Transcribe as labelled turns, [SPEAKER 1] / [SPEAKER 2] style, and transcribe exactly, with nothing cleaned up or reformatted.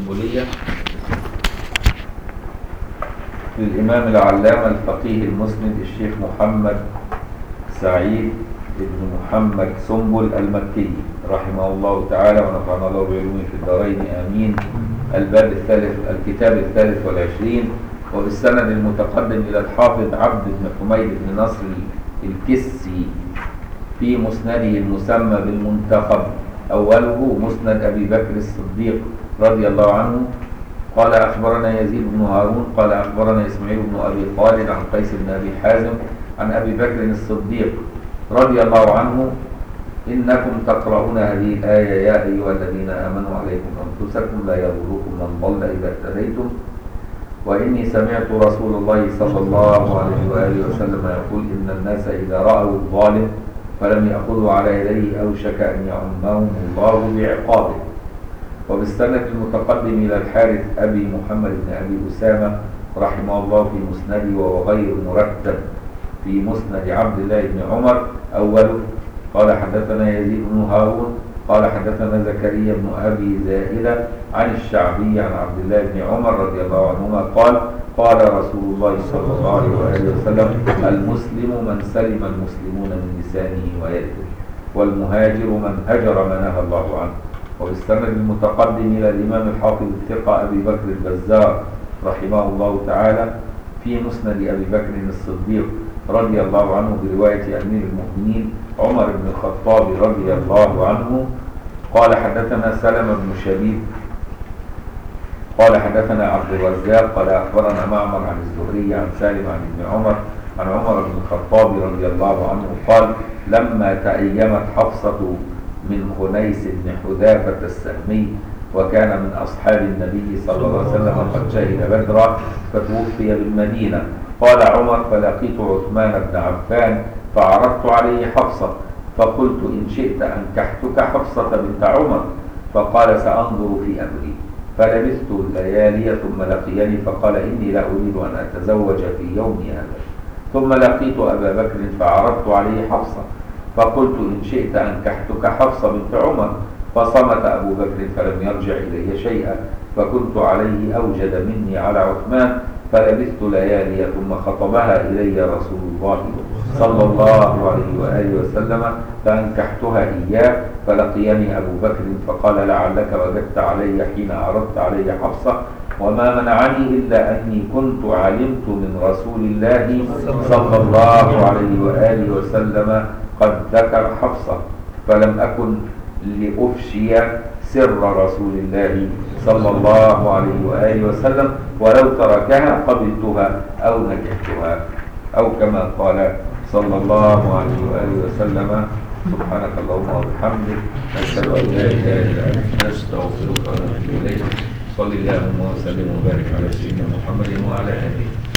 [SPEAKER 1] السنبلية للإمام العلامة الفقيه المسند الشيخ محمد سعيد بن محمد سنبل المكي رحمه الله تعالى ونفعنا الله بعلومه في الدارين آمين. الباب الثالث، الكتاب الثالث والعشرين، وبالسند المتقدم إلى الحافظ عبد بن حميد بن نصر الكسي في مسنده المسمى بالمنتخب. أوله مسند أبي بكر الصديق رضي الله عنه قال أخبرنا يزيد بن هارون قال أخبرنا إسماعيل بن أبي خالد عن قيس بن أبي حازم عن أبي بكر الصديق رضي الله عنه: إنكم تقرؤون هذه الآية يا أيها الذين آمنوا عليكم أنفسكم لا يضركم من ضل إذا اهتديتم، وإني سمعت رسول الله صلى الله عليه وآله وسلم يقول: إن الناس إذا رأوا الظالم فلم يأخذوا على يديه أوشك أن يعمهم الله بعقابه. وبالسند المتقدم إلى الحارث أبي محمد بن أبي أسامة رحمه الله في مسنده وهو غير مرتب في مسند عبد الله بن عمر. أوله قال حدثنا يزيد بن هارون قال حدثنا زكريا بن أبي زائدة عن الشعبي عن عبد الله بن عمر رضي الله عنهما قال: قال رسول الله صلى الله عليه وسلم: المسلم من سلم المسلمون من لسانه ويده، والمهاجر من هجر ما نهى الله عنه. وبالسند المتقدم إلى الإمام الحافظ الثقة أبي بكر البزار رحمه الله تعالى في مسند أبي بكر الصديق رضي الله عنه برواية أمير المؤمنين عمر بن الخطاب رضي الله عنه قال حدثنا سلمة بن شبيب قال حدثنا عبد الرزاق قال أخبرنا معمر عن الزهري عن سالم عن ابن عمر عن عمر بن الخطاب رضي الله عنه قال: لما تأيمت حفصة من خنيس بن حذافة السهمي وكان من أصحاب النبي صلى الله عليه وسلم قد شهد بدرا فتوفي بالمدينة، قال عمر: فلقيت عثمان بن عفان فعرضت عليه حفصة فقلت: إن شئت أنكحتك حفصة بنت عمر، فقال: سأنظر في أمري. فلبثت الليالي ثم لقيني فقال: إني لا أريد أن أتزوج في يومي هذا. ثم لقيت أبا بكر فعرضت عليه حفصة فقلت: إن شئت أنكحتك حفصة بنت عمر، فصمت أبو بكر فلم يرجع إلي شيئا، فكنت عليه أوجد مني على عثمان، فلبثت ليالي ثم خطبها إلي رسول الله صلى الله عليه وآله وسلم فأنكحتها إياه، فلقيني أبو بكر فقال: لعلك وجدت علي حين عرضت علي حفصة، وما منعني إلا أني كنت علمت من رسول الله صلى الله عليه وآله وسلم قد ذكر حفصة، فلم أكن لأفشي سر رسول الله صلى الله عليه وآله وسلم، ولو تركها قبلتها أو نكحتها، أو كما قال صلى الله عليه وآله وسلم. سبحانك اللهم وبحمدك، نشهد أن لا إله إلا أنت، نستغفرك ونتوب إليك. صل اللهم وسلم وبارك على سيدنا محمد وعلى آله.